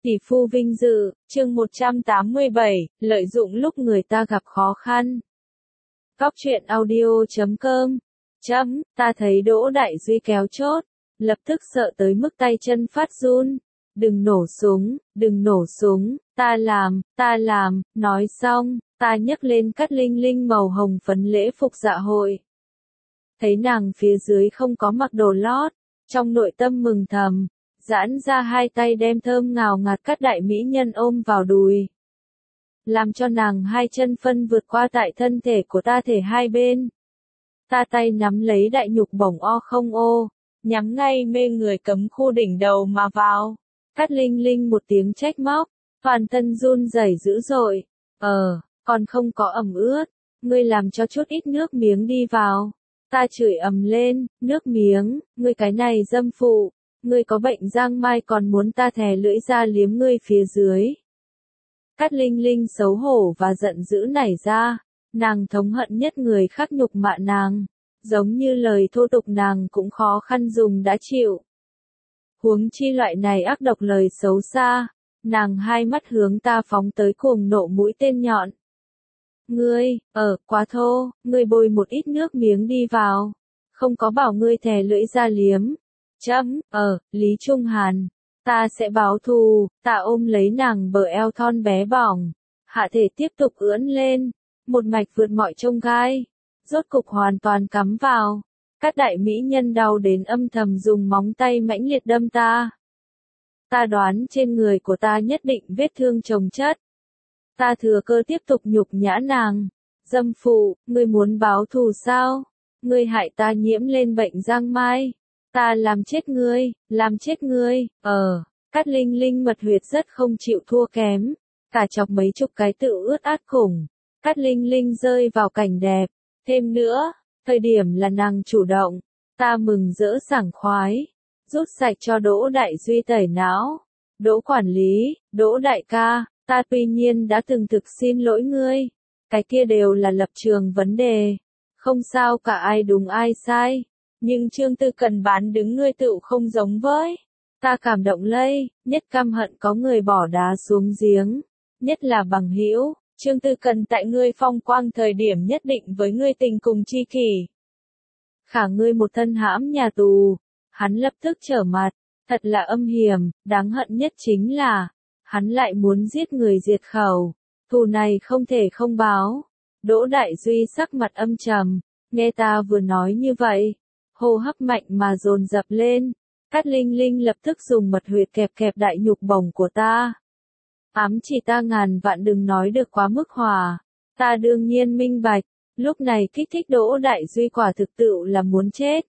Tỷ phu vinh dự, chương 187, lợi dụng lúc người ta gặp khó khăn. Góc truyện audio.com. Ta thấy Đỗ Đại Duy kéo chốt, lập tức sợ tới mức tay chân phát run. Đừng nổ súng, ta làm, nói xong, ta nhấc lên Cát Linh Linh màu hồng phấn lễ phục dạ hội. Thấy nàng phía dưới không có mặc đồ lót, trong nội tâm mừng thầm, giãn ra hai tay đem thơm ngào ngạt các đại mỹ nhân ôm vào đùi. Làm cho nàng hai chân phân vượt qua tại thân thể của ta thể hai bên. Ta tay nắm lấy đại nhục bổng o không ô, nhắm ngay mê người cấm khu đỉnh đầu mà vào. Cát Linh Linh một tiếng trách móc, toàn thân run rẩy dữ dội. Còn không có ẩm ướt, ngươi làm cho chút ít nước miếng đi vào. Ta chửi ầm lên, nước miếng, ngươi cái này dâm phụ, ngươi có bệnh giang mai còn muốn ta thè lưỡi ra liếm ngươi phía dưới. Cát Linh Linh xấu hổ và giận dữ nảy ra, nàng thống hận nhất người khác nhục mạ nàng, giống như lời thô tục nàng cũng khó khăn dùng đã chịu. Huống chi loại này ác độc lời xấu xa, nàng hai mắt hướng ta phóng tới cuồng nộ mũi tên nhọn. Ngươi, quá thô, ngươi bôi một ít nước miếng đi vào, không có bảo ngươi thè lưỡi ra liếm. Lý Trung Hàn, ta sẽ báo thù, ta ôm lấy nàng bờ eo thon bé bỏng, hạ thể tiếp tục ưỡn lên, một mạch vượt mọi chông gai, rốt cục hoàn toàn cắm vào. Các đại mỹ nhân đau đến âm thầm dùng móng tay mãnh liệt đâm ta. Ta đoán trên người của ta nhất định vết thương chồng chất. Ta thừa cơ tiếp tục nhục nhã nàng. Dâm phụ, ngươi muốn báo thù sao? Ngươi hại ta nhiễm lên bệnh giang mai. Ta làm chết ngươi. Cát Linh Linh mật huyệt rất không chịu thua kém. Cả chọc mấy chục cái tự ướt át khủng. Cát Linh Linh rơi vào cảnh đẹp. Thêm nữa, thời điểm là nàng chủ động. Ta mừng rỡ sảng khoái. Rút sạch cho Đỗ Đại Duy tẩy não. Đỗ quản lý, Đỗ đại ca, ta tuy nhiên đã từng thực xin lỗi ngươi. Cái kia đều là lập trường vấn đề. Không sao cả ai đúng ai sai. Nhưng Trương Tư Cần bán đứng ngươi tựu không giống với. Ta cảm động lây, nhất căm hận có người bỏ đá xuống giếng. Nhất là bằng hữu, Trương Tư Cần tại ngươi phong quang thời điểm nhất định với ngươi tình cùng chi kỷ. Khả ngươi một thân hãm nhà tù. Hắn lập tức trở mặt, thật là âm hiểm, đáng hận nhất chính là, hắn lại muốn giết người diệt khẩu. Thù này không thể không báo. Đỗ Đại Duy sắc mặt âm trầm, nghe ta vừa nói như vậy. Hô hấp mạnh mà dồn dập lên. Cát Linh Linh lập tức dùng mật huyệt kẹp đại nhục bổng của ta. Ám chỉ ta ngàn vạn đừng nói được quá mức hòa. Ta đương nhiên minh bạch, lúc này kích thích Đỗ Đại Duy quả thực tựu là muốn chết.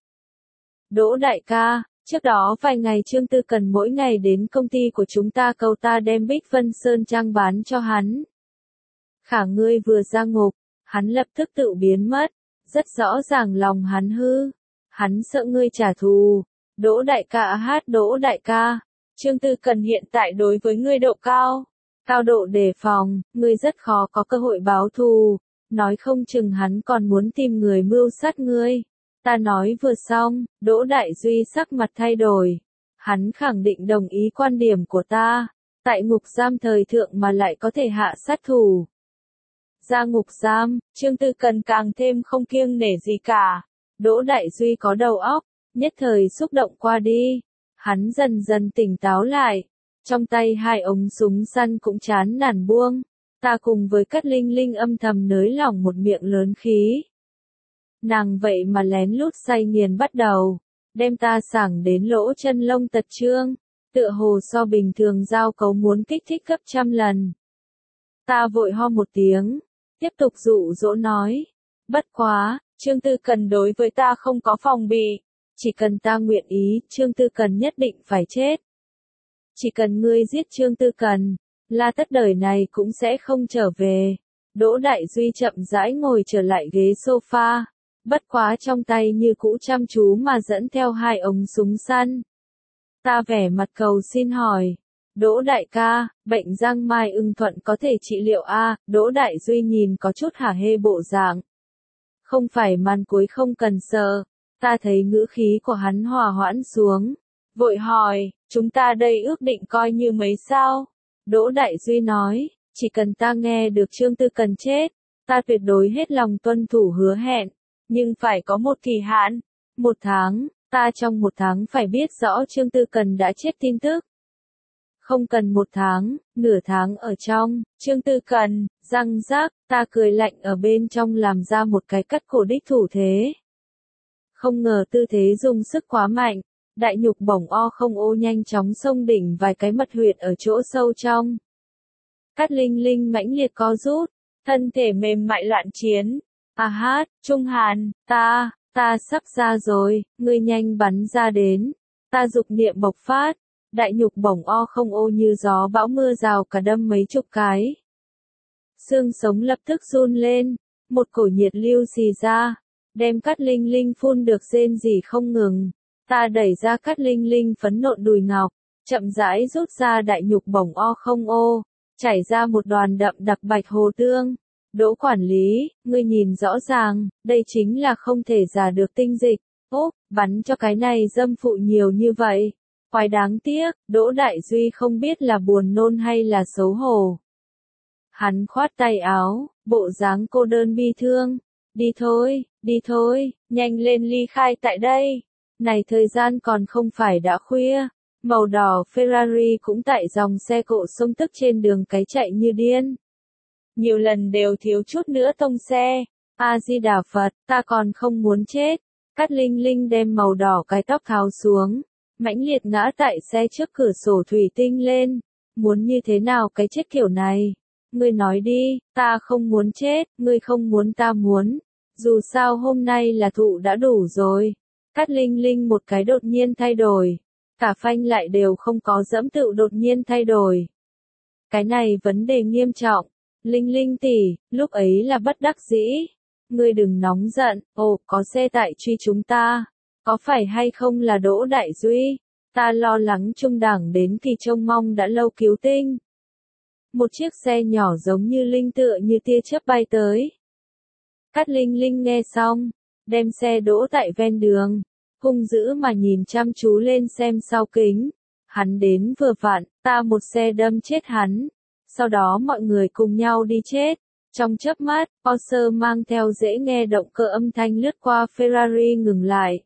Đỗ đại ca, trước đó vài ngày Trương Tư Cần mỗi ngày đến công ty của chúng ta cầu ta đem Bích Vân Sơn Trang bán cho hắn. Khả ngươi vừa ra ngục, hắn lập tức tự biến mất, rất rõ ràng lòng hắn hư. Hắn sợ ngươi trả thù. Đỗ đại ca, Trương Tư Cần hiện tại đối với ngươi độ cao độ đề phòng, ngươi rất khó có cơ hội báo thù, nói không chừng hắn còn muốn tìm người mưu sát ngươi. Ta nói vừa xong, Đỗ Đại Duy sắc mặt thay đổi. Hắn khẳng định đồng ý quan điểm của ta, tại ngục giam thời thượng mà lại có thể hạ sát thủ. Ra ngục giam, Trương Tư Cần càng thêm không kiêng nể gì cả. Đỗ Đại Duy có đầu óc, nhất thời xúc động qua đi. Hắn dần dần tỉnh táo lại. Trong tay hai ống súng săn cũng chán nản buông. Ta cùng với Cát Linh Linh âm thầm nới lỏng một miệng lớn khí. Nàng vậy mà lén lút say nghiền bắt đầu. Đem ta sảng đến lỗ chân lông tật trương. Tựa hồ so bình thường giao cấu muốn kích thích gấp trăm lần. Ta vội ho một tiếng. Tiếp tục dụ dỗ nói. Bất quá, Trương Tư Cần đối với ta không có phòng bị. Chỉ cần ta nguyện ý, Trương Tư Cần nhất định phải chết. Chỉ cần ngươi giết Trương Tư Cần, là tất đời này cũng sẽ không trở về. Đỗ Đại Duy chậm rãi ngồi trở lại ghế sofa. Bất quá trong tay như cũ chăm chú mà dẫn theo hai ống súng săn. Ta vẻ mặt cầu xin hỏi. Đỗ đại ca, bệnh giang mai ưng thuận có thể trị liệu a? Đỗ Đại Duy nhìn có chút hả hê bộ dạng. Không phải màn cuối không cần sợ. Ta thấy ngữ khí của hắn hòa hoãn xuống. vội hỏi, chúng ta đây ước định coi như mấy sao? Đỗ Đại Duy nói, chỉ cần ta nghe được Trương Tư Cần chết, ta tuyệt đối hết lòng tuân thủ hứa hẹn, nhưng phải có một kỳ hạn, 1 tháng, ta trong 1 tháng phải biết rõ Trương Tư Cần đã chết tin tức. Không cần 1 tháng, nửa tháng ở trong, Trương Tư Cần, răng rác, ta cười lạnh ở bên trong làm ra một cái cắt cổ đích thủ thế. Không ngờ tư thế dùng sức quá mạnh, đại nhục bổng o không ô nhanh chóng xông đỉnh vài cái mật huyệt ở chỗ sâu trong. Cát Linh Linh mãnh liệt co rút, thân thể mềm mại loạn chiến. À hát, Trung Hàn, ta sắp ra rồi, ngươi nhanh bắn ra đến. Ta dục niệm bộc phát, đại nhục bổng o không ô như gió bão mưa rào cả đâm mấy chục cái. Xương sống lập tức run lên, một cổ nhiệt lưu xì ra, đem Cát Linh Linh phun được rên rỉ không ngừng. Ta đẩy ra Cát Linh Linh phấn nộn đùi ngọc, chậm rãi rút ra đại nhục bổng o không ô, chảy ra một đoàn đậm đặc bạch hồ tương. Đỗ quản lý, ngươi nhìn rõ ràng, đây chính là không thể giả được tinh dịch. Ốp, bắn cho cái này dâm phụ nhiều như vậy. Quái đáng tiếc, Đỗ Đại Duy không biết là buồn nôn hay là xấu hổ. Hắn khoát tay áo, bộ dáng cô đơn bi thương. Đi thôi, nhanh lên ly khai tại đây. Này thời gian còn không phải đã khuya. Màu đỏ Ferrari cũng tại dòng xe cộ sông tức trên đường cái chạy như điên. Nhiều lần đều thiếu chút nữa tông xe. A-di-đà Phật, ta còn không muốn chết. Cát Linh Linh đem màu đỏ cái tóc tháo xuống, mãnh liệt ngã tại xe trước cửa sổ thủy tinh lên. Muốn như thế nào cái chết kiểu này? Ngươi nói đi, ta không muốn chết, ngươi không muốn ta muốn. Dù sao hôm nay là thụ đã đủ rồi. Cát Linh Linh một cái đột nhiên thay đổi. Cả phanh lại đều không có dẫm tự đột nhiên thay đổi. Cái này vấn đề nghiêm trọng. Linh Linh tỷ, lúc ấy là bất đắc dĩ. Ngươi đừng nóng giận, ồ, có xe tải truy chúng ta. Có phải hay không là Đỗ Đại Duy? Ta lo lắng trung đẳng đến kỳ trông mong đã lâu cứu tinh. Một chiếc xe nhỏ giống như linh tựa như tia chớp bay tới. Cát Linh Linh nghe xong, đem xe đỗ tại ven đường, hung dữ mà nhìn chăm chú lên xem sau kính. Hắn đến vừa vặn, ta một xe đâm chết hắn. Sau đó mọi người cùng nhau đi chết. Trong chớp mắt, Porsche mang theo dễ nghe động cơ âm thanh lướt qua Ferrari ngừng lại.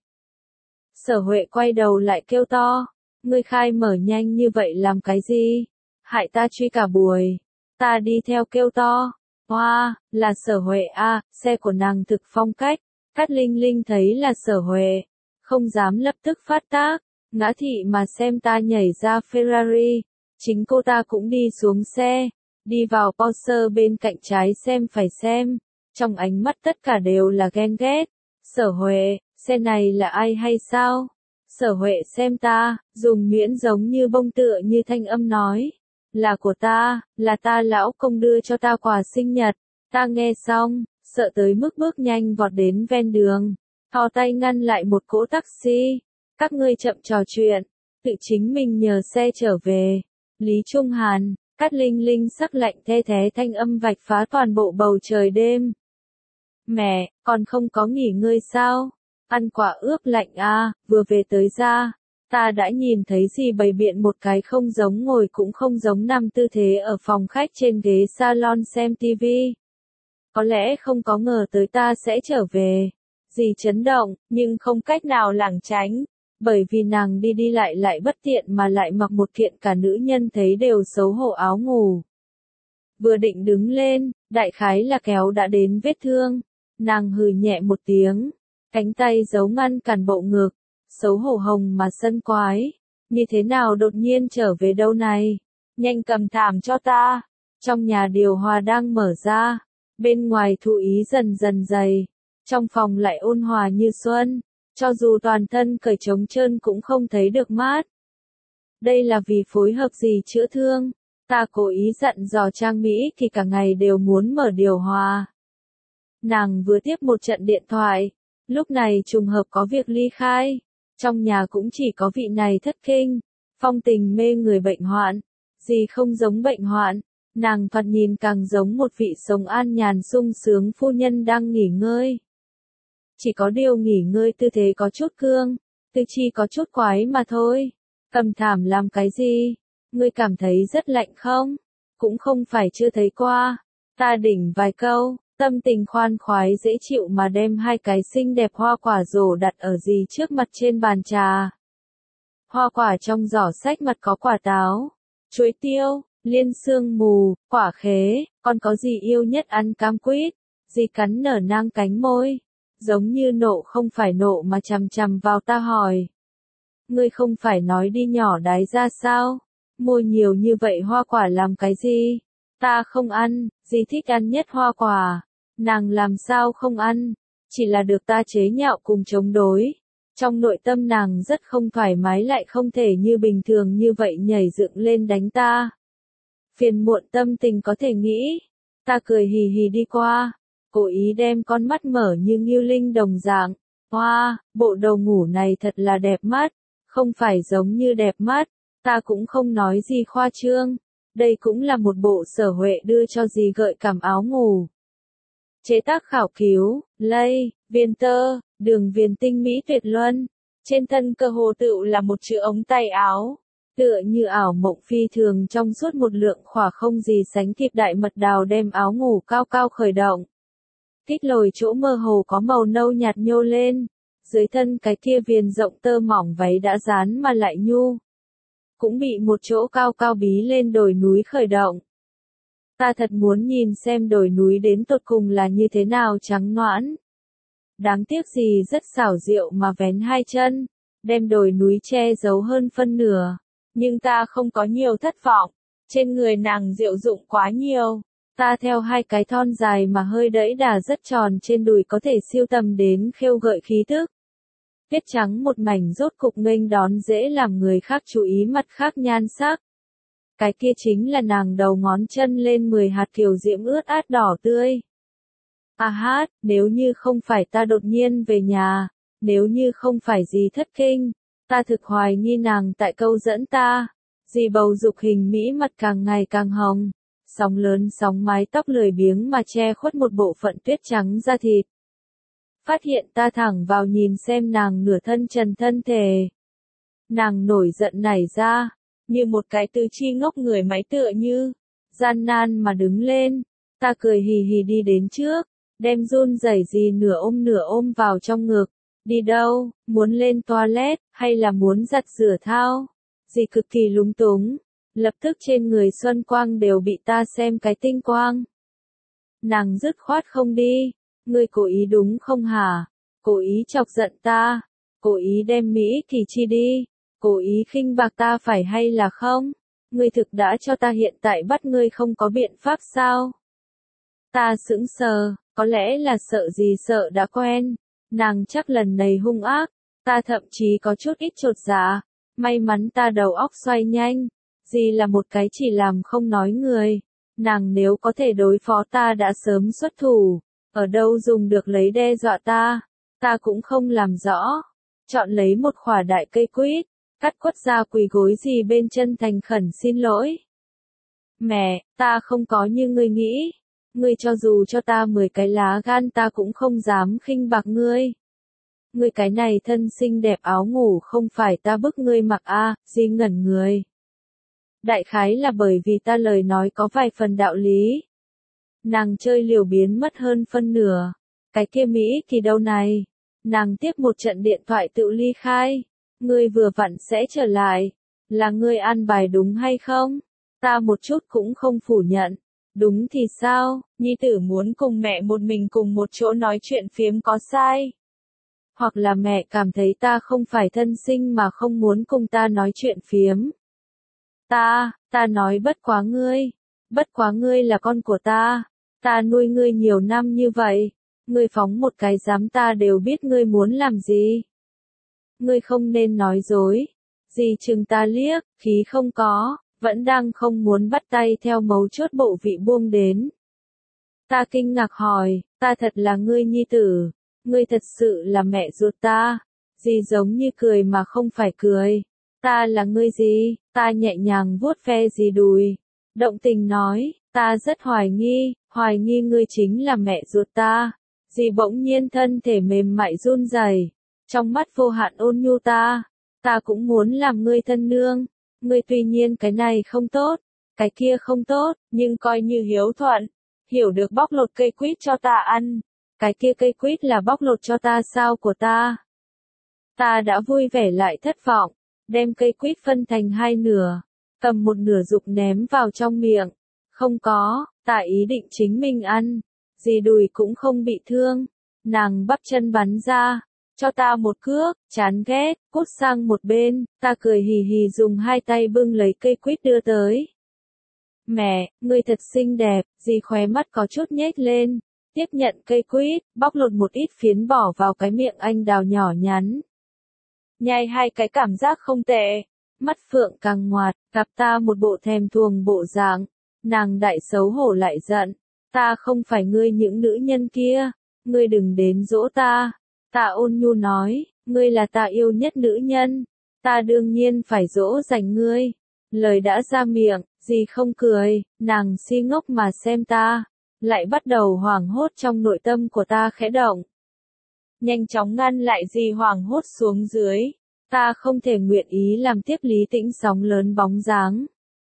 Sở Huệ quay đầu lại kêu to, ngươi khai mở nhanh như vậy làm cái gì? Hại ta truy cả buổi. Ta đi theo kêu to, hoa, là Sở Huệ à, xe của nàng thực phong cách. Cát Linh Linh thấy là Sở Huệ, không dám lập tức phát tác, ngã thị mà xem ta nhảy ra Ferrari. Chính cô ta cũng đi xuống xe, đi vào Porsche bên cạnh trái xem phải xem, trong ánh mắt tất cả đều là ghen ghét. Sở Huệ, xe này là ai hay sao? Sở Huệ xem ta, dùng miễn giống như bông tựa như thanh âm nói, là của ta, là ta lão công đưa cho ta quà sinh nhật. Ta nghe xong, sợ tới mức bước nhanh vọt đến ven đường, thò tay ngăn lại một cỗ taxi. Các ngươi chậm trò chuyện, tự chính mình nhờ xe trở về. Lý Trung Hàn, Cát Linh Linh sắc lạnh the thế thanh âm vạch phá toàn bộ bầu trời đêm. Mẹ, còn không có nghỉ ngơi sao? Ăn quả ướp lạnh à, vừa về tới ra. Ta đã nhìn thấy gì bày biện một cái không giống ngồi cũng không giống nằm tư thế ở phòng khách trên ghế salon xem tivi. Có lẽ không có ngờ tới ta sẽ trở về. Dì chấn động, nhưng không cách nào lảng tránh. Bởi vì nàng đi đi lại bất tiện mà lại mặc một kiện cả nữ nhân thấy đều xấu hổ áo ngủ. Vừa định đứng lên, đại khái là kéo đã đến vết thương. Nàng hừ nhẹ một tiếng, cánh tay giấu ngăn cản bộ ngực, xấu hổ hồng mà sân quái. Như thế nào đột nhiên trở về đâu này? Nhanh cầm thảm cho ta. Trong nhà điều hòa đang mở ra, bên ngoài thụ ý dần dần dày, trong phòng lại ôn hòa như xuân. Cho dù toàn thân cởi trống trơn cũng không thấy được mát. Đây là vì phối hợp gì chữa thương? Ta cố ý dặn dò Trang Mỹ thì cả ngày đều muốn mở điều hòa. Nàng vừa tiếp một trận điện thoại, lúc này trùng hợp có việc ly khai. Trong nhà cũng chỉ có vị này thất kinh, phong tình mê người bệnh hoạn. Gì không giống bệnh hoạn, nàng thoạt nhìn càng giống một vị sống an nhàn sung sướng phu nhân đang nghỉ ngơi. Chỉ có điều nghỉ ngơi tư thế có chút cương, tư chi có chút quái mà thôi. Cầm thảm làm cái gì? Ngươi cảm thấy rất lạnh không? Cũng không phải chưa thấy qua. Ta đỉnh vài câu, tâm tình khoan khoái dễ chịu mà đem hai cái xinh đẹp hoa quả rổ đặt ở dì trước mặt trên bàn trà. Hoa quả trong giỏ xách mặt có quả táo, chuối tiêu, liên sương mù, quả khế, còn có gì yêu nhất ăn cam quýt. Dì cắn nở nang cánh môi, giống như nộ không phải nộ mà chằm chằm vào ta hỏi. Ngươi không phải nói đi nhỏ đái ra sao? Mua nhiều như vậy hoa quả làm cái gì? Ta không ăn, dì thích ăn nhất hoa quả. Nàng làm sao không ăn? Chỉ là được ta chế nhạo cùng chống đối. Trong nội tâm nàng rất không thoải mái lại không thể như bình thường như vậy nhảy dựng lên đánh ta. Phiền muộn tâm tình có thể nghĩ. Ta cười hì hì đi qua. Cố ý đem con mắt mở như ngưu linh đồng dạng. Hoa, bộ đồ ngủ này thật là đẹp mắt. Không phải giống như đẹp mắt. Ta cũng không nói gì khoa trương. Đây cũng là một bộ Sở Huệ đưa cho dì gợi cảm áo ngủ. Chế tác khảo cứu, lây, viền tơ, đường viền tinh mỹ tuyệt luân. Trên thân cơ hồ tựu là một chữ ống tay áo. Tựa như ảo mộng phi thường trong suốt một lượng khỏa không gì sánh kịp đại mật đào đem áo ngủ cao cao khởi động. Kích lồi chỗ mơ hồ có màu nâu nhạt nhô lên. Dưới thân cái kia viền rộng tơ mỏng váy đã dán mà lại nhu. Cũng bị một chỗ cao cao bí lên đồi núi khởi động. Ta thật muốn nhìn xem đồi núi đến tột cùng là như thế nào trắng nõn. Đáng tiếc gì rất xảo diệu mà vén hai chân, đem đồi núi che giấu hơn phân nửa. Nhưng ta không có nhiều thất vọng, trên người nàng diệu dụng quá nhiều. Ta theo hai cái thon dài mà hơi đẫy đà rất tròn trên đùi có thể siêu tầm đến khêu gợi khí tức. Tuyết trắng một mảnh rốt cục nghênh đón dễ làm người khác chú ý mặt khác nhan sắc. Cái kia chính là nàng đầu ngón chân lên 10 hạt kiều diễm ướt át đỏ tươi. À hát, nếu như không phải ta đột nhiên về nhà, nếu như không phải gì thất kinh, ta thực hoài nghi nàng tại câu dẫn ta. Dì bầu dục hình mỹ mặt càng ngày càng hồng, sóng lớn sóng mái tóc lười biếng mà che khuất một bộ phận tuyết trắng da thịt. Phát hiện ta thẳng vào nhìn xem nàng nửa thân trần thân thể. Nàng nổi giận nảy ra, như một cái tư chi ngốc người máy tựa như, gian nan mà đứng lên. Ta cười hì hì đi đến trước, đem run rẩy gì nửa ôm vào trong ngực. Đi đâu, muốn lên toilet, hay là muốn giặt rửa thao? Dì cực kỳ lúng túng, lập tức trên người xuân quang đều bị ta xem cái tinh quang. Nàng dứt khoát không đi. Ngươi cố ý đúng không hả? Cố ý chọc giận ta? Cố ý đem Mỹ Kỳ chi đi? Cố ý khinh bạc ta phải hay là không? Ngươi thực đã cho ta hiện tại bắt ngươi không có biện pháp sao? Ta sững sờ, có lẽ là sợ gì sợ đã quen. Nàng chắc lần này hung ác, ta thậm chí có chút ít chột dạ. May mắn ta đầu óc xoay nhanh. Dì là một cái chỉ làm không nói người. Nàng nếu có thể đối phó ta đã sớm xuất thủ. Ở đâu dùng được lấy đe dọa ta cũng không làm rõ. Chọn lấy một khỏa đại cây quýt, cắt quất ra quỳ gối dì bên chân thành khẩn xin lỗi. Mẹ, ta không có như ngươi nghĩ. Ngươi cho dù cho ta 10 cái lá gan ta cũng không dám khinh bạc ngươi. Ngươi cái này thân xinh đẹp áo ngủ không phải ta bức ngươi mặc dì ngẩn người. Đại khái là bởi vì ta lời nói có vài phần đạo lý. Nàng chơi liều biến mất hơn phân nửa. Cái kia Mỹ Kỳ đâu này? Nàng tiếp một trận điện thoại tự ly khai. Ngươi vừa vặn sẽ trở lại. Là ngươi an bài đúng hay không? Ta một chút cũng không phủ nhận. Đúng thì sao? Nhi tử muốn cùng mẹ một mình cùng một chỗ nói chuyện phiếm có sai? Hoặc là mẹ cảm thấy ta không phải thân sinh mà không muốn cùng ta nói chuyện phiếm? Ta nói bất quá ngươi là con của ta. Ta nuôi ngươi nhiều năm như vậy. Ngươi phóng một cái dám ta đều biết ngươi muốn làm gì. Ngươi không nên nói dối. Dì chừng ta liếc, khí không có, vẫn đang không muốn bắt tay theo mấu chốt bộ vị buông đến. Ta kinh ngạc hỏi, ta thật là ngươi nhi tử. Ngươi thật sự là mẹ ruột ta. Dì giống như cười mà không phải cười. Ta là ngươi gì? Ta nhẹ nhàng vuốt ve dì đùi. Động tình nói, ta rất hoài nghi ngươi chính là mẹ ruột ta. Dì bỗng nhiên thân thể mềm mại run rẩy, trong mắt vô hạn ôn nhu ta. Ta cũng muốn làm ngươi thân nương. Ngươi tuy nhiên cái này không tốt, cái kia không tốt, nhưng coi như hiếu thuận. Hiểu được bóc lột cây quýt cho ta ăn. Cái kia cây quýt là bóc lột cho ta sao của ta. Ta đã vui vẻ lại thất vọng. Đem cây quýt phân thành hai nửa. Cầm một nửa dục ném vào trong miệng. Không có, ta ý định chính mình ăn. Dì đùi cũng không bị thương. Nàng bắp chân bắn ra. Cho ta một cước, chán ghét, cút sang một bên. Ta cười hì hì dùng hai tay bưng lấy cây quýt đưa tới. Mẹ, ngươi thật xinh đẹp. Dì khóe mắt có chút nhếch lên. Tiếp nhận cây quýt, bóc lột một ít phiến bỏ vào cái miệng anh đào nhỏ nhắn. Nhai hai cái cảm giác không tệ. Mắt phượng càng ngoạt, gặp ta một bộ thèm thuồng bộ dạng. Nàng đại xấu hổ lại giận. Ta không phải ngươi những nữ nhân kia. Ngươi đừng đến dỗ ta. Ta ôn nhu nói, ngươi là ta yêu nhất nữ nhân. Ta đương nhiên phải dỗ dành ngươi. Lời đã ra miệng, dì không cười, nàng si ngốc mà xem ta. Lại bắt đầu hoảng hốt trong nội tâm của ta khẽ động. Nhanh chóng ngăn lại dì hoảng hốt xuống dưới. Ta không thể nguyện ý làm tiếp Lý Tĩnh sóng lớn bóng dáng.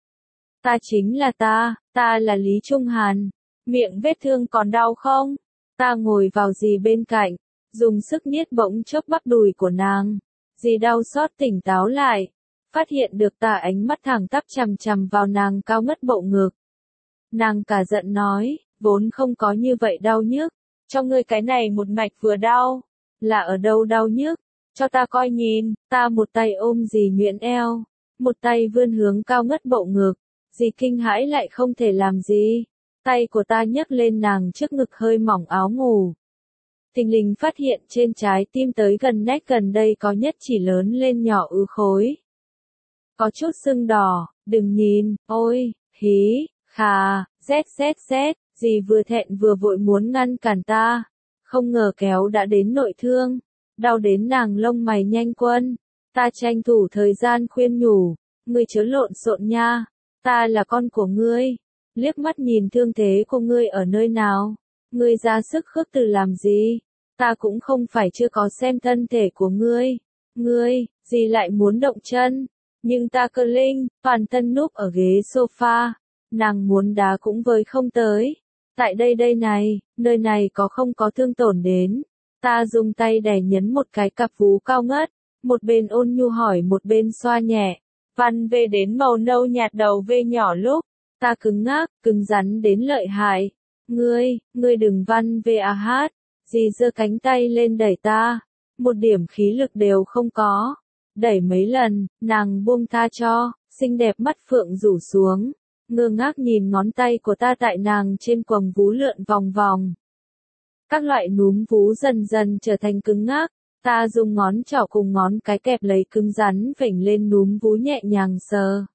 Ta chính là ta là Lý Trung Hàn. Miệng vết thương còn đau không? Ta ngồi vào dì bên cạnh, dùng sức niết bỗng chốc bắp đùi của nàng. Dì đau xót tỉnh táo lại, phát hiện được ta ánh mắt thẳng tắp chằm chằm vào nàng cao ngất bộ ngực. Nàng cả giận nói, vốn không có như vậy đau nhức, cho ngươi cái này một mạch vừa đau, là ở đâu đau nhức, cho ta coi nhìn. Ta một tay ôm dì nhuyễn eo, một tay vươn hướng cao ngất bộ ngực, dì kinh hãi lại không thể làm gì. Tay của ta nhấc lên nàng trước ngực hơi mỏng áo ngủ. Thình lình phát hiện trên trái tim tới gần nách gần đây có nhất chỉ lớn lên nhỏ ứ khối. Có chút sưng đỏ, đừng nhìn, ôi, hí, khà, z, dì vừa thẹn vừa vội muốn ngăn cản ta. Không ngờ kéo đã đến nội thương, đau đến nàng lông mày nhanh quân. Ta tranh thủ thời gian khuyên nhủ, ngươi chớ lộn xộn nha, ta là con của ngươi. Liếc mắt nhìn thương thế của ngươi ở nơi nào, ngươi ra sức khước từ làm gì, ta cũng không phải chưa có xem thân thể của ngươi, gì lại muốn động chân, nhưng ta cơ linh, toàn thân núp ở ghế sofa, nàng muốn đá cũng với không tới, tại đây này, nơi này có không có thương tổn đến, ta dùng tay đè nhấn một cái cặp vú cao ngất, một bên ôn nhu hỏi một bên xoa nhẹ, văn về đến màu nâu nhạt đầu V nhỏ lúc. Ta cứng ngắc, cứng rắn đến lợi hại. Ngươi đừng văn về à hát. Dì giơ cánh tay lên đẩy ta. Một điểm khí lực đều không có. Đẩy mấy lần, nàng buông tha cho, xinh đẹp mắt phượng rủ xuống. Ngơ ngác nhìn ngón tay của ta tại nàng trên quầng vú lượn vòng vòng. Các loại núm vú dần dần trở thành cứng ngắc. Ta dùng ngón trỏ cùng ngón cái kẹp lấy cứng rắn vểnh lên núm vú nhẹ nhàng sờ.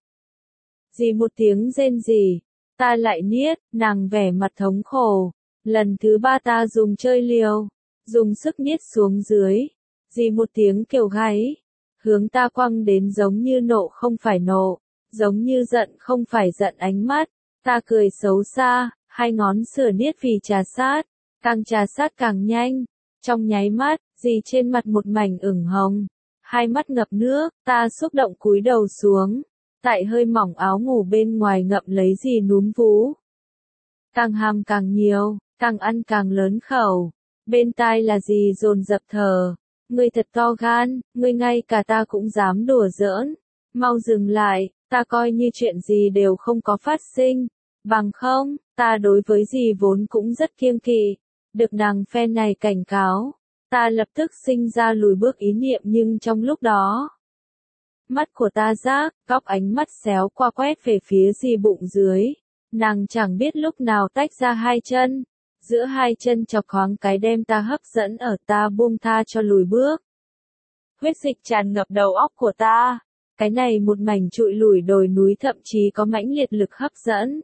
Dì một tiếng rên rỉ, ta lại niết, nàng vẻ mặt thống khổ. Lần thứ ba ta dùng chơi liều, dùng sức niết xuống dưới. Dì một tiếng kêu gáy, hướng ta quăng đến giống như nộ không phải nộ, giống như giận không phải giận ánh mắt. Ta cười xấu xa, hai ngón sửa niết vì trà sát, càng trà sát càng nhanh. Trong nháy mắt, dì trên mặt một mảnh ửng hồng, hai mắt ngập nước, ta xúc động cúi đầu xuống. Tại hơi mỏng áo ngủ bên ngoài ngậm lấy dì núm vú. Càng hàm càng nhiều, càng ăn càng lớn khẩu. Bên tai là dì dồn dập thở. Ngươi thật to gan, ngươi ngay cả ta cũng dám đùa giỡn. Mau dừng lại, ta coi như chuyện gì đều không có phát sinh. Bằng không, ta đối với dì vốn cũng rất kiêng kỵ. Được nàng phen này cảnh cáo, ta lập tức sinh ra lùi bước ý niệm nhưng trong lúc đó. Mắt của ta giác, góc ánh mắt xéo qua quét về phía dì bụng dưới. Nàng chẳng biết lúc nào tách ra hai chân. Giữa hai chân chọc khoáng cái đem ta hấp dẫn ở ta buông tha cho lùi bước. Huyết dịch tràn ngập đầu óc của ta. Cái này một mảnh trụi lủi đồi núi thậm chí có mãnh liệt lực hấp dẫn.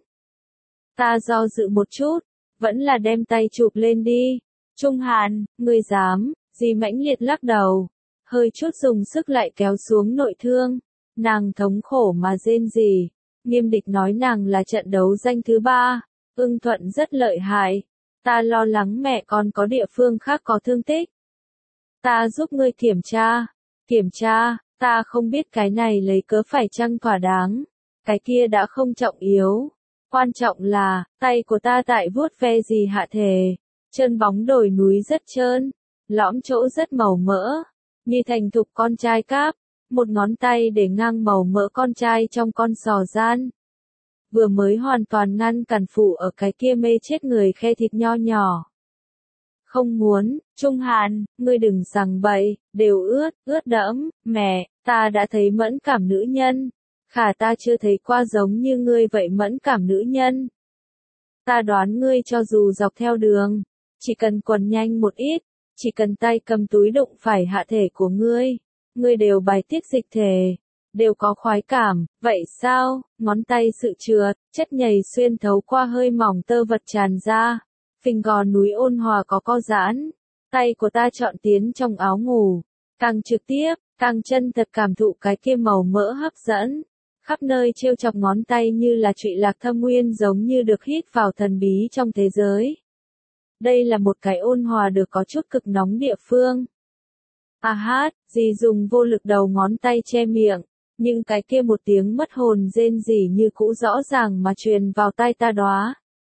Ta do dự một chút, vẫn là đem tay chụp lên đi. Trung Hàn, ngươi dám, dì mãnh liệt lắc đầu. Hơi chút dùng sức lại kéo xuống nội thương. Nàng thống khổ mà rên rỉ. Nghiêm địch nói nàng là trận đấu danh thứ 3. Ưng Thuận rất lợi hại. Ta lo lắng mẹ con có địa phương khác có thương tích. Ta giúp ngươi kiểm tra. Kiểm tra, Ta không biết cái này lấy cớ phải chăng thỏa đáng, cái kia đã không trọng yếu. Quan trọng là, tay của ta tại vuốt ve gì hạ thể, chân bóng đồi núi rất trơn, lõm chỗ rất màu mỡ, như thành thục con trai cáp, một ngón tay để ngang màu mỡ con trai trong con sò gian. Vừa mới hoàn toàn ngăn cản phụ ở cái kia mê chết người khe thịt nho nhỏ. Không muốn, Trung Hàn, ngươi đừng rằng bậy, đều ướt đẫm, mẹ, ta đã thấy mẫn cảm nữ nhân. Khả ta chưa thấy qua giống như ngươi vậy mẫn cảm nữ nhân. Ta đoán ngươi cho dù dọc theo đường, chỉ cần quần nhanh một ít, chỉ cần tay cầm túi đụng phải hạ thể của ngươi đều bài tiết dịch thể, đều có khoái cảm, vậy sao? Ngón tay sự trượt, chất nhầy xuyên thấu qua hơi mỏng tơ vật tràn ra, phình gò núi ôn hòa có co giãn, tay của ta chọn tiến trong áo ngủ, càng trực tiếp, càng chân thật cảm thụ cái kia màu mỡ hấp dẫn. Khắp nơi trêu chọc ngón tay như là trụy lạc thâm nguyên giống như được hít vào thần bí trong thế giới. Đây là một cái ôn hòa được có chút cực nóng địa phương. À hát, dì dùng vô lực đầu ngón tay che miệng, nhưng cái kia một tiếng mất hồn rên rỉ như cũ rõ ràng mà truyền vào tai ta đoá.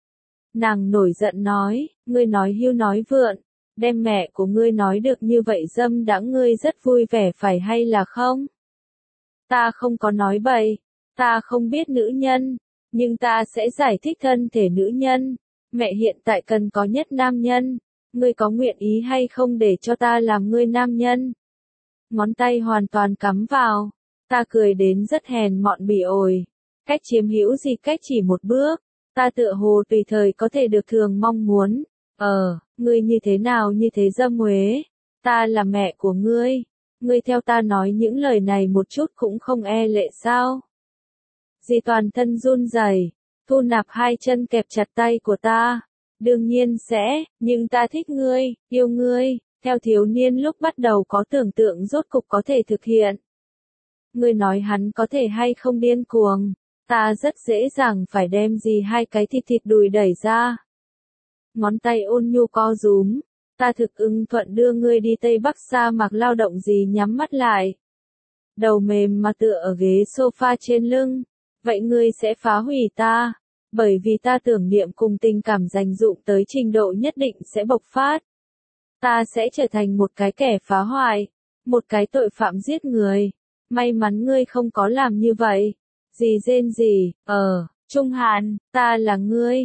Nàng nổi giận nói, ngươi nói hưu nói vượn, đem mẹ của ngươi nói được như vậy dâm đãng ngươi rất vui vẻ phải hay là không? Ta không có nói bậy, ta không biết nữ nhân, nhưng ta sẽ giải thích thân thể nữ nhân. Mẹ hiện tại cần có nhất nam nhân, ngươi có nguyện ý hay không để cho ta làm ngươi nam nhân? Ngón tay hoàn toàn cắm vào, ta cười đến rất hèn mọn bỉ ổi. Cách chiếm hữu gì cách chỉ một bước, ta tựa hồ tùy thời có thể được thường mong muốn. Ngươi như thế nào như thế dâm uế, ta là mẹ của ngươi theo ta nói những lời này một chút cũng không e lệ sao? Dì toàn thân run rẩy, thu nạp hai chân kẹp chặt tay của ta. Đương nhiên sẽ, nhưng ta thích ngươi, yêu ngươi, theo thiếu niên lúc bắt đầu có tưởng tượng rốt cục có thể thực hiện. Ngươi nói hắn có thể hay không điên cuồng, ta rất dễ dàng phải đem gì hai cái thịt đùi đẩy ra. Ngón tay ôn nhu co rúm, ta thực ưng thuận đưa ngươi đi Tây Bắc sa mạc lao động gì nhắm mắt lại. Đầu mềm mà tựa ở ghế sofa trên lưng, vậy ngươi sẽ phá hủy ta, bởi vì ta tưởng niệm cùng tình cảm dành dụm tới trình độ nhất định sẽ bộc phát. Ta sẽ trở thành một cái kẻ phá hoại, một cái tội phạm giết người. May mắn ngươi không có làm như vậy. Dì rên rỉ, Trung Hàn, ta là ngươi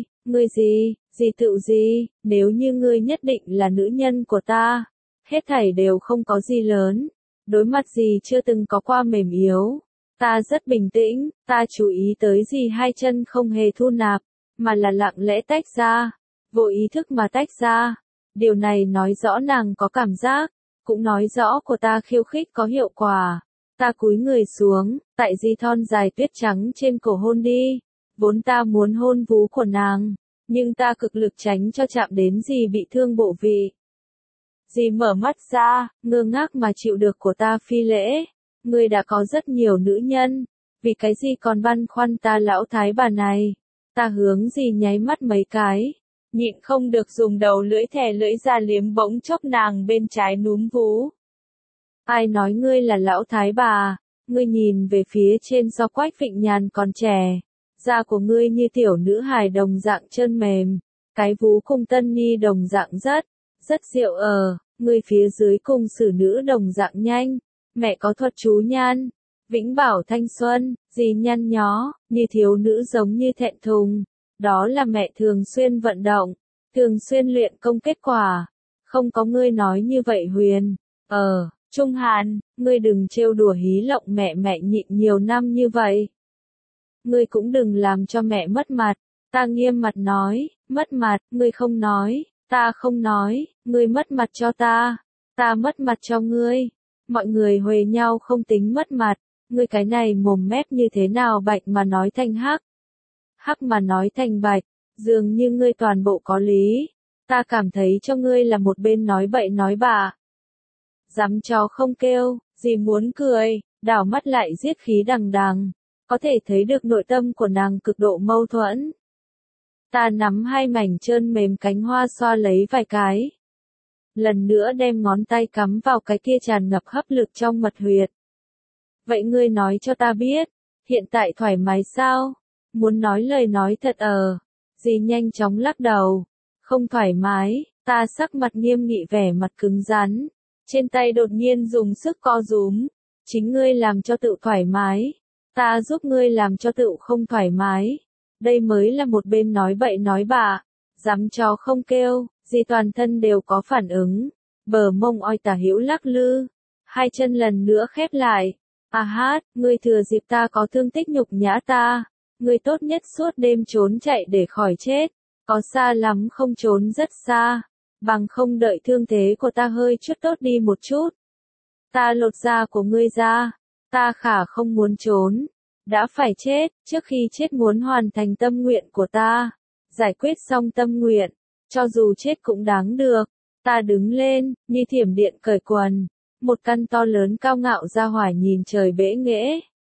gì tự gì, nếu như ngươi nhất định là nữ nhân của ta, hết thảy đều không có gì lớn, đối mặt gì chưa từng có qua mềm yếu. Ta rất bình tĩnh, ta chú ý tới gì hai chân không hề thu nạp, mà là lặng lẽ tách ra, vô ý thức mà tách ra. Điều này nói rõ nàng có cảm giác, cũng nói rõ của ta khiêu khích có hiệu quả. Ta cúi người xuống, tại di thon dài tuyết trắng trên cổ hôn đi, vốn ta muốn hôn vú của nàng, nhưng ta cực lực tránh cho chạm đến gì bị thương bộ vị. Dì mở mắt ra, ngơ ngác mà chịu được của ta phi lễ. Ngươi đã có rất nhiều nữ nhân, vì cái gì còn băn khoăn ta lão thái bà này? Ta hướng dì nháy mắt mấy cái, nhịn không được dùng đầu lưỡi thè lưỡi ra liếm bỗng chốc nàng bên trái núm vú. Ai nói ngươi là lão thái bà? Ngươi nhìn về phía trên do Quách Vịnh Nhàn còn trẻ, da của ngươi như tiểu nữ hài đồng dạng chân mềm, cái vú cùng tân ni đồng dạng rất dịu ngươi phía dưới cùng xử nữ đồng dạng nhanh. Mẹ có thuật chú nhan, vĩnh bảo thanh xuân, gì nhăn nhó, như thiếu nữ giống như thẹn thùng. Đó là mẹ thường xuyên vận động, thường xuyên luyện công kết quả. Không có ngươi nói như vậy Huyền. Trung Hàn, ngươi đừng trêu đùa hí lộng mẹ nhịn nhiều năm như vậy. Ngươi cũng đừng làm cho mẹ mất mặt. Ta nghiêm mặt nói, mất mặt, ngươi không nói, ta không nói, ngươi mất mặt cho ta mất mặt cho ngươi. Mọi người huề nhau không tính mất mặt, ngươi cái này mồm mép như thế nào bạch mà nói thành hắc, hắc mà nói thành bạch, dường như ngươi toàn bộ có lý. Ta cảm thấy cho ngươi là một bên nói bậy nói bạ. Dám chó không kêu, dì muốn cười, đảo mắt lại giết khí đằng đằng, có thể thấy được nội tâm của nàng cực độ mâu thuẫn. Ta nắm hai mảnh trơn mềm cánh hoa xoa lấy vài cái. Lần nữa đem ngón tay cắm vào cái kia tràn ngập hấp lực trong mật huyệt. Vậy ngươi nói cho ta biết, hiện tại thoải mái sao? Muốn nói lời nói thật Dì nhanh chóng lắc đầu. Không thoải mái, ta sắc mặt nghiêm nghị vẻ mặt cứng rắn. Trên tay đột nhiên dùng sức co rúm. Chính ngươi làm cho tự thoải mái. Ta giúp ngươi làm cho tự không thoải mái. Đây mới là một bên nói bậy nói bạ. Dám chó không kêu, dì toàn thân đều có phản ứng. Bờ mông oi tả hữu lắc lư. Hai chân lần nữa khép lại. À hát, ngươi thừa dịp ta có thương tích nhục nhã ta. Ngươi tốt nhất suốt đêm trốn chạy để khỏi chết. Có xa lắm không trốn rất xa. Bằng không đợi thương thế của ta hơi chút tốt đi một chút. Ta lột da của ngươi ra. Ta khả không muốn trốn. Đã phải chết, trước khi chết muốn hoàn thành tâm nguyện của ta. Giải quyết xong tâm nguyện. Cho dù chết cũng đáng được. Ta đứng lên, như thiểm điện cởi quần. Một căn to lớn cao ngạo ra hỏa nhìn trời bẽ nghễ.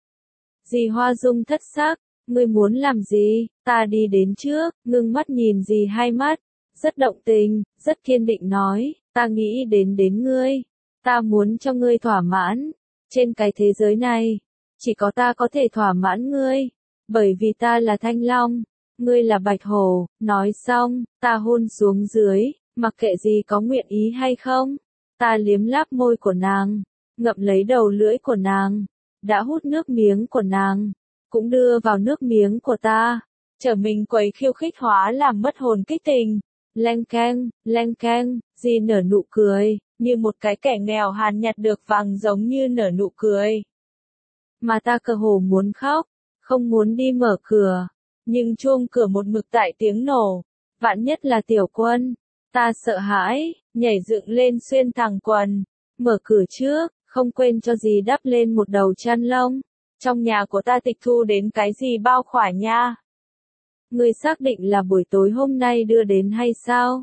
Dì Hoa Dung thất sắc. Ngươi muốn làm gì? Ta đi đến trước, ngưng mắt nhìn dì hai mắt. Rất động tình, rất kiên định nói, ta nghĩ đến ngươi. Ta muốn cho ngươi thỏa mãn. Trên cái thế giới này, chỉ có ta có thể thỏa mãn ngươi. Bởi vì ta là Thanh Long, ngươi là Bạch Hổ. Nói xong, ta hôn xuống dưới, mặc kệ gì có nguyện ý hay không. Ta liếm láp môi của nàng, ngậm lấy đầu lưỡi của nàng, đã hút nước miếng của nàng, cũng đưa vào nước miếng của ta, trở mình quấy khiêu khích hóa làm mất hồn kích tình. Leng keng, dì nở nụ cười, như một cái kẻ nghèo hàn nhặt được vàng giống như nở nụ cười. Mà ta cơ hồ muốn khóc, không muốn đi mở cửa, nhưng chuông cửa một mực tại tiếng nổ, vạn nhất là Tiểu Quân. Ta sợ hãi, nhảy dựng lên xuyên thẳng quần, mở cửa trước, không quên cho dì đắp lên một đầu chăn lông. Trong nhà của ta tịch thu đến cái gì bao khỏa nha? Ngươi xác định là buổi tối hôm nay đưa đến hay sao?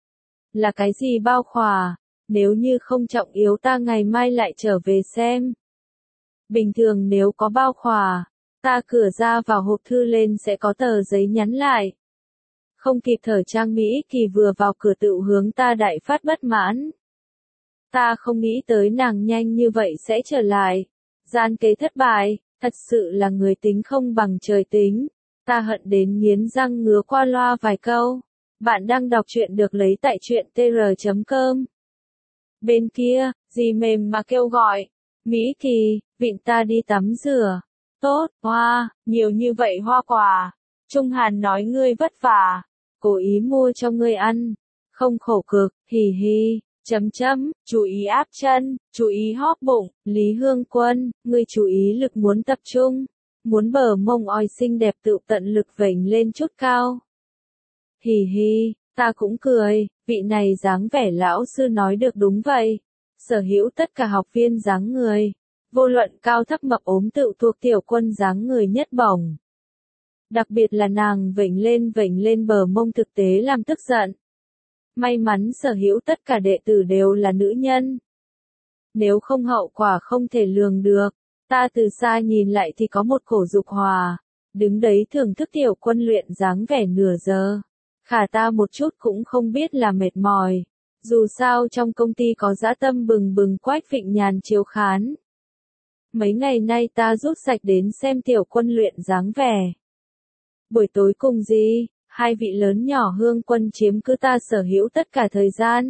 Là cái gì bao khỏa? Nếu như không trọng yếu ta ngày mai lại trở về xem. Bình thường nếu có bao khỏa, ta cửa ra vào hộp thư lên sẽ có tờ giấy nhắn lại. Không kịp thở Trang Mỹ Kỳ vừa vào cửa tự hướng ta đại phát bất mãn. Ta không nghĩ tới nàng nhanh như vậy sẽ trở lại. Gian kế thất bại, thật sự là người tính không bằng trời tính. Ta hận đến nghiến răng ngứa qua loa vài câu. Bạn đang đọc truyện được lấy tại truyện tr.com. Bên kia, dì mềm mà kêu gọi. Mỹ Kỳ, vịn ta đi tắm rửa. Tốt, hoa, nhiều như vậy hoa quả. Trung Hàn nói ngươi vất vả. Cố ý mua cho ngươi ăn. Không khổ cực, hì hì. Chú ý áp chân, chú ý hóp bụng. Lý Hương Quân, ngươi chú ý lực muốn tập trung. Muốn bờ mông oi xinh đẹp tự tận lực vểnh lên chút cao. Hì hì, ta cũng cười, vị này dáng vẻ lão sư nói được đúng vậy. Sở hữu tất cả học viên dáng người. Vô luận cao thấp mập ốm tự thuộc Tiểu Quân dáng người nhất bổng. Đặc biệt là nàng vểnh lên bờ mông thực tế làm tức giận. May mắn sở hữu tất cả đệ tử đều là nữ nhân. Nếu không hậu quả không thể lường được. Ta từ xa nhìn lại thì có một cổ dục hòa. Đứng đấy thưởng thức Tiểu Quân luyện dáng vẻ nửa giờ. Khả ta một chút cũng không biết là mệt mỏi. Dù sao trong công ty có dã tâm bừng bừng Quách Vịnh Nhàn chiếu khán. Mấy ngày nay ta rút sạch đến xem Tiểu Quân luyện dáng vẻ. Buổi tối cùng gì, hai vị lớn nhỏ Hương Quân chiếm cứ ta sở hữu tất cả thời gian.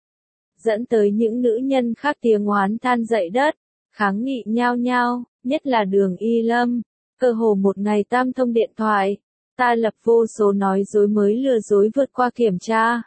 Dẫn tới những nữ nhân khác tiếng oán than dậy đất, kháng nghị nhao nhao, nhất là Đường Y Lâm. Cơ hồ một ngày tam thông điện thoại, ta lập vô số nói dối mới lừa dối vượt qua kiểm tra.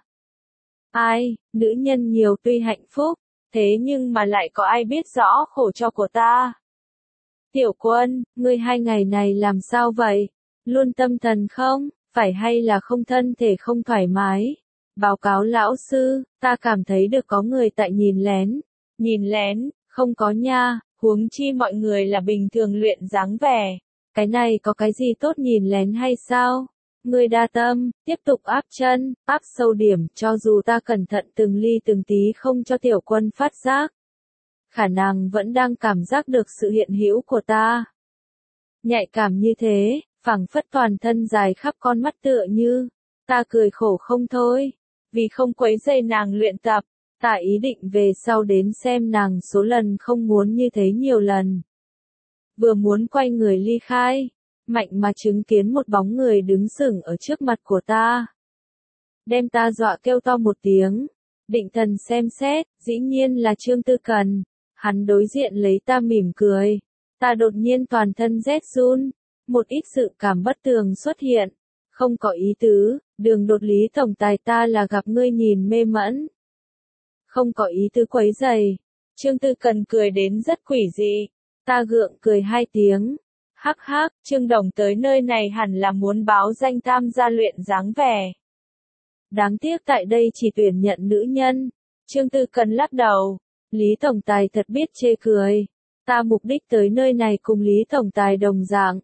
Ai, nữ nhân nhiều tuy hạnh phúc, thế nhưng mà lại có ai biết rõ khổ cho của ta. Tiểu Quân, ngươi 2 ngày này làm sao vậy? Luôn tâm thần không? Phải hay là không thân thể không thoải mái? Báo cáo lão sư, ta cảm thấy được có người tại nhìn lén. Nhìn lén, không có nha, huống chi mọi người là bình thường luyện dáng vẻ. Cái này có cái gì tốt nhìn lén hay sao? Ngươi đa tâm, tiếp tục áp chân, áp sâu điểm, cho dù ta cẩn thận từng ly từng tí không cho Tiểu Quân phát giác. Khả năng vẫn đang cảm giác được sự hiện hữu của ta. Nhạy cảm như thế, phảng phất toàn thân dài khắp con mắt tựa như. Ta cười khổ không thôi. Vì không quấy rầy nàng luyện tập, ta ý định về sau đến xem nàng số lần không muốn như thế nhiều lần. vừa muốn quay người ly khai, mạnh mà chứng kiến một bóng người đứng sừng ở trước mặt của ta. Đem ta dọa kêu to một tiếng, định thần xem xét, dĩ nhiên là Trương Tư Cần. Hắn đối diện lấy ta mỉm cười. Ta đột nhiên toàn thân rét run, một ít sự cảm bất tường xuất hiện. Không có ý tứ, Đường Đột Lý tổng tài, ta là gặp ngươi nhìn mê mẫn. Không có ý tứ quấy rầy. Trương Tư Cần cười đến rất quỷ dị. Ta gượng cười hai tiếng. Hắc hắc, Trương Đồng tới nơi này hẳn là muốn báo danh tham gia luyện dáng vẻ. Đáng tiếc tại đây chỉ tuyển nhận nữ nhân. Trương Tư Cần lắc đầu. Lý tổng tài thật biết chê cười. Ta mục đích tới nơi này cùng Lý tổng tài đồng dạng.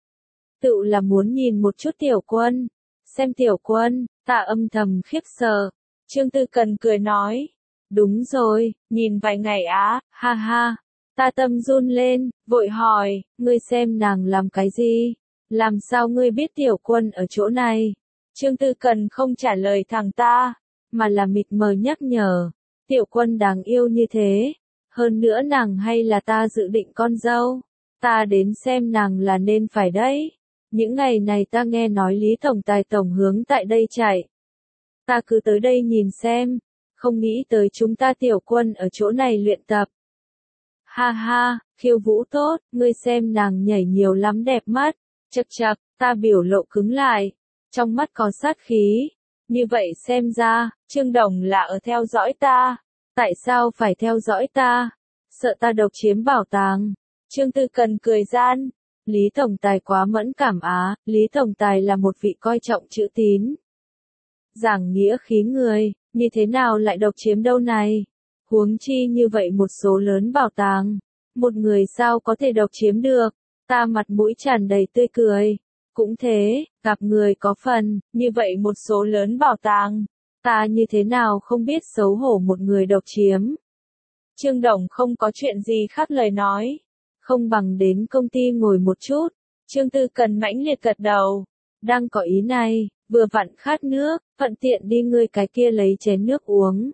Tự là muốn nhìn một chút Tiểu Quân. Xem Tiểu Quân, ta âm thầm khiếp sợ. Trương Tư Cần cười nói. Đúng rồi, nhìn vài ngày á, ha ha. Ta tâm run lên, vội hỏi, ngươi xem nàng làm cái gì? Làm sao ngươi biết Tiểu Quân ở chỗ này? Trương Tư Cần không trả lời thẳng ta, mà là mịt mờ nhắc nhở. Tiểu Quân đáng yêu như thế. Hơn nữa nàng hay là ta dự định con dâu. Ta đến xem nàng là nên phải đấy. Những ngày này ta nghe nói Lý tổng tài tổng hướng tại đây chạy. Ta cứ tới đây nhìn xem. Không nghĩ tới chúng ta Tiểu Quân ở chỗ này luyện tập. Ha ha, khiêu vũ tốt, ngươi xem nàng nhảy nhiều lắm đẹp mắt. Chậc chậc, ta biểu lộ cứng lại. Trong mắt có sát khí. Như vậy xem ra, Trương Đồng là ở theo dõi ta. Tại sao phải theo dõi ta? Sợ ta độc chiếm bảo tàng. Trương Tư Cần cười gian. Lý tổng tài quá mẫn cảm á, Lý tổng tài là một vị coi trọng chữ tín. Giảng nghĩa khí người, như thế nào lại độc chiếm đâu này? Huống chi như vậy một số lớn bảo tàng. Một người sao có thể độc chiếm được? Ta mặt mũi tràn đầy tươi cười. Cũng thế, gặp người có phần, như vậy một số lớn bảo tàng. Ta như thế nào không biết xấu hổ một người độc chiếm. Trương Đồng không có chuyện gì khác lời nói. Không bằng đến công ty ngồi một chút. Trương Tư Cần mãnh liệt gật đầu. Đang có ý này, vừa vặn khát nước, thuận tiện đi ngươi cái kia lấy chén nước uống.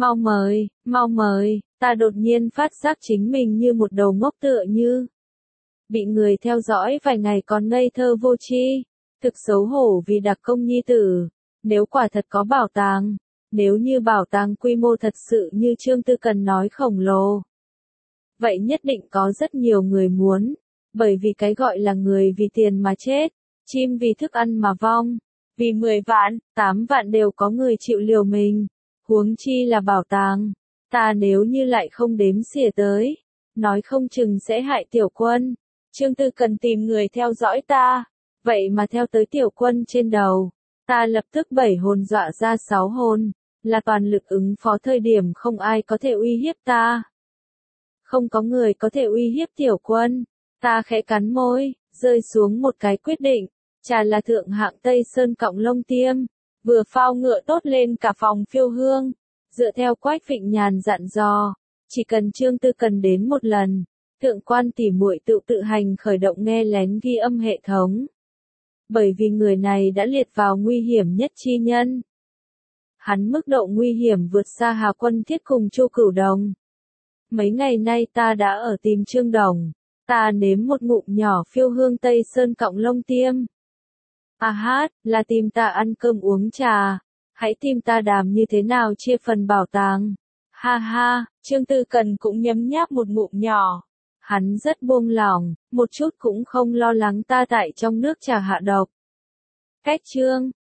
Mau mời, ta đột nhiên phát giác chính mình như một đầu ngốc tựa như. Bị người theo dõi vài ngày còn ngây thơ vô tri. Thực xấu hổ vì đặc công nhi tử. Nếu quả thật có bảo tàng, nếu như bảo tàng quy mô thật sự như Trương Tư Cần nói khổng lồ, vậy nhất định có rất nhiều người muốn, bởi vì cái gọi là người vì tiền mà chết, chim vì thức ăn mà vong, vì 10 vạn, 8 vạn đều có người chịu liều mình, huống chi là bảo tàng, ta nếu như lại không đếm xỉa tới, nói không chừng sẽ hại Tiểu Quân. Trương Tư Cần tìm người theo dõi ta, vậy mà theo tới Tiểu Quân trên đầu. Ta lập tức 7 hồn dọa ra 6 hồn, là toàn lực ứng phó thời điểm không ai có thể uy hiếp ta. Không có người có thể uy hiếp Tiểu Quân. Ta khẽ cắn môi, rơi xuống một cái quyết định. Trà là thượng hạng Tây Sơn cọng lông tiêm. Vừa phao ngựa tốt lên cả phòng phiêu hương. Dựa theo Quách Phịnh Nhàn dặn dò. Chỉ cần Trương Tư Cần đến một lần. Thượng quan tỉ muội tự hành khởi động nghe lén ghi âm hệ thống. Bởi vì người này đã liệt vào nguy hiểm nhất chi nhân. Hắn mức độ nguy hiểm vượt xa Hà Quân Thiết cùng Chu Cửu Đồng. Mấy ngày nay ta đã ở tìm Trương Đồng. Ta nếm một ngụm nhỏ phiêu hương Tây Sơn cọng lông tiêm. À hát, là tìm ta ăn cơm uống trà. Hãy tìm ta đàm như thế nào chia phần bảo tàng. Ha ha, Trương Tư Cần cũng nhấm nháp một ngụm nhỏ. Hắn rất buông lỏng, một chút cũng không lo lắng ta tại trong nước trà hạ độc. Cách chương